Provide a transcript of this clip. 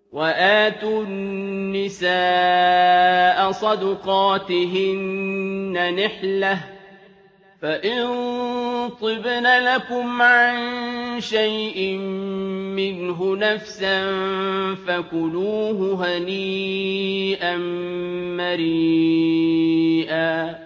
وَآتُوا النِّسَاءَ صَدُقَاتِهِنَّ نِحْلَةً ۚ فَإِن طِبْنَ لَكُمْ عَن شَيْءٍ مِّنْهُ نَفْسًا فَكُلُوهُ هَنِيئًا مَّرِيئًا